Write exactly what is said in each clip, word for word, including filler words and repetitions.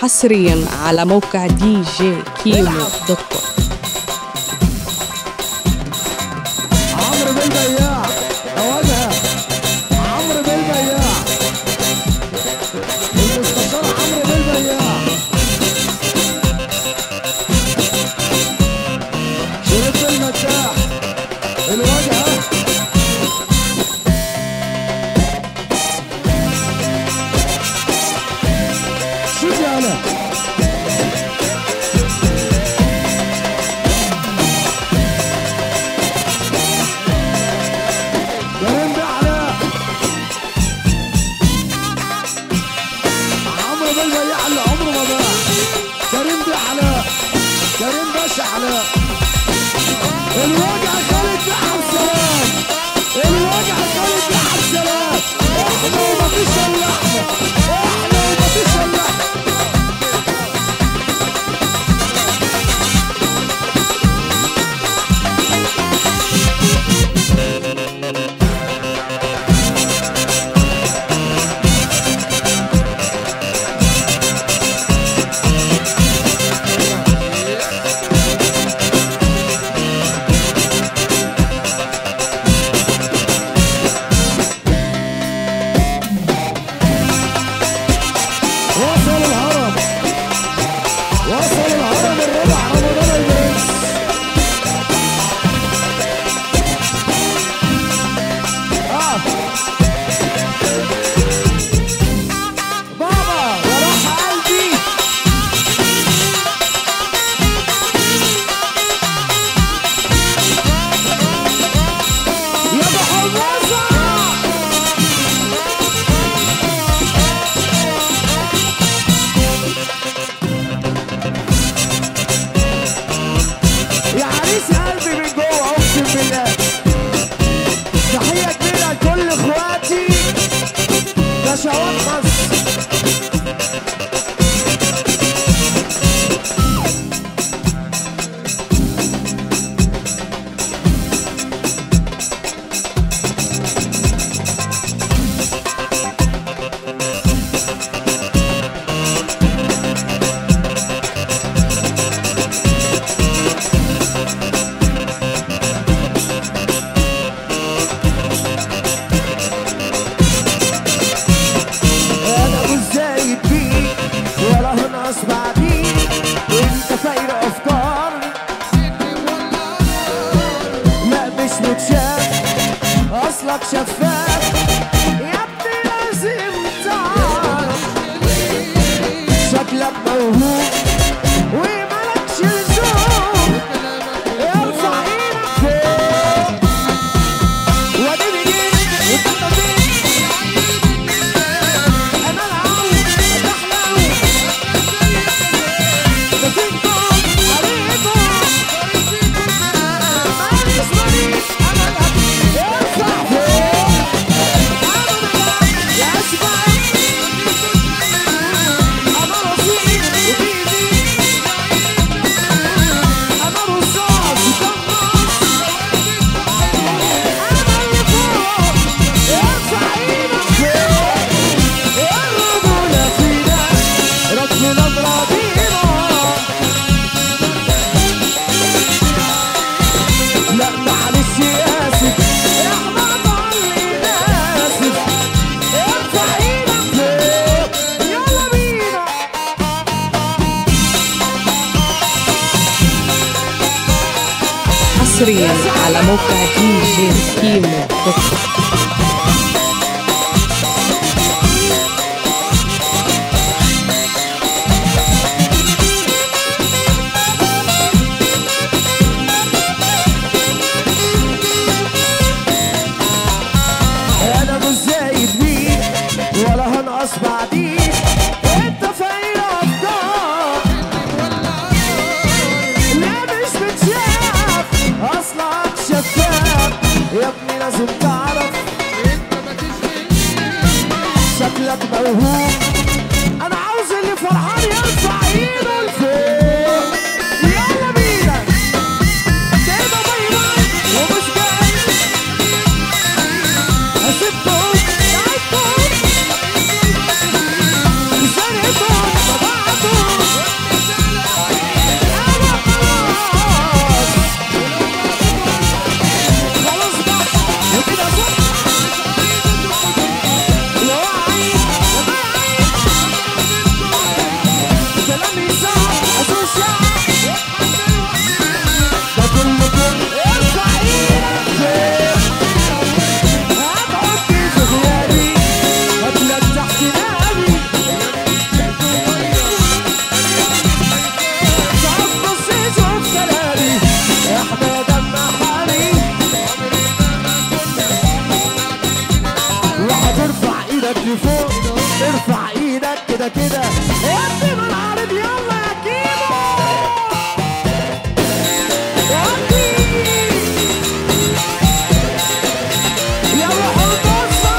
حصريا على موقع دي جي كيمو دوت كوم. عمرو بالبياع اواجهه عمرو بالبياع المستشار عمرو بالبياع شريف المداح الواجهه شوف يا هلا كريم بعلاء عمرو بالبياع اللي عمره ما باع كريم بعلاء كريم باشا علاء الوجع خالد بحر سلام الوجع خالد بحر سلام احنا ومفيش الا احنا احنا ومفيش الا احنا وصل الهرم وصل الهرم الربع رمضان البرنس اه بابا وراح قلبي يا ابو حمصه يا عريس قلبي من جوه اقسم بالله تحيه كبيره لكل اخواتي بشوات مصر انا مش زايد بيك ولا هنقص بعديك انت فاير افكار لا مش متشاف اصلك شفاف يا ابني لازم تعرف شكلك موهوب ومالكش لزوم ارفع ايدك فوق واديني جيت وانت فين انا العود بحلو ده فيكم عليكم ماليش ماليش انا الأب ارفع فوق انا الأب يا اسمعي انا رصيد وبيدي انا رصاص وقناص انا اللي فوق ارفع ايدك فوق الرجولة فينا ربنا براضينا لا معلش اسف احنا ضالين اسف ارفع ايدك فوق يلا بينا حصريا على موقع دي جي كيمو دوت كوم. انا مش زايد بيك ولا هنقص بعديك انت فاير افكار لا مش متشاف اصلك شفاف يا ابني لازم تعرف شكلك موهوب انا عاوز اللي فرحان يرفع ايده لفوق يلا بينا كده باي باي ومش جاي هسيبكم تعبكم زنقتكم طبعتكم كده كده ودي بالعرض يلا يا كيمو ودي يا روح القصة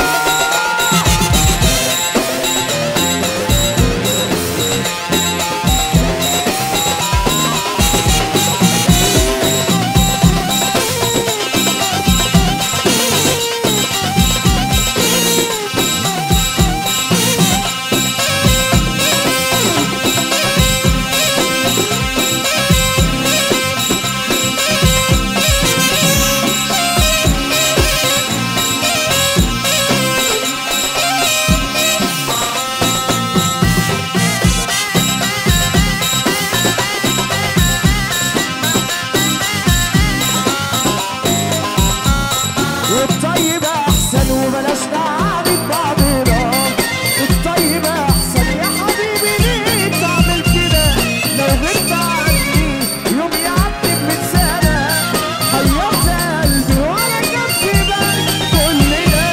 والطيب احسن وبلاش نعاند بعضنا الطيب احسن يا حبيبي ليه تعمل كده لو غبت عني يوم يعدي من سنه حيرت قلبي ولا كان في بالي كلنا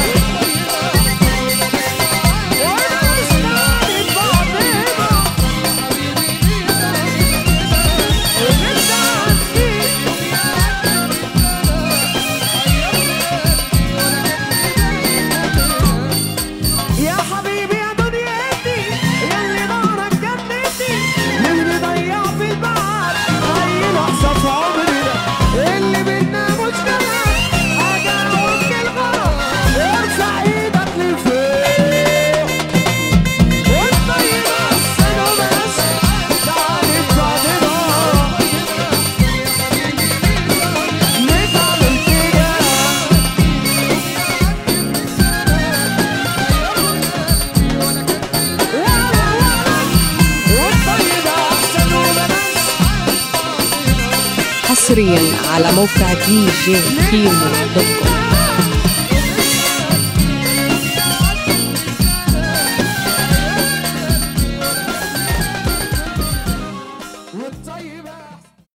وبلاش نعاند بعضنا وغبت عني يا حبيبي يا دنيتي ياللي نارك جنتي اللي ضيع في البعد اي لحظه في عمرنا اللي بينا مشكله حاجه وجه الغرض ارفع ايدك لفوق والطيب احسن وبس تعالي بعدنا ليه تعمل كده حصريا على موقع دي جي كيمو دوت كوم. والطيبة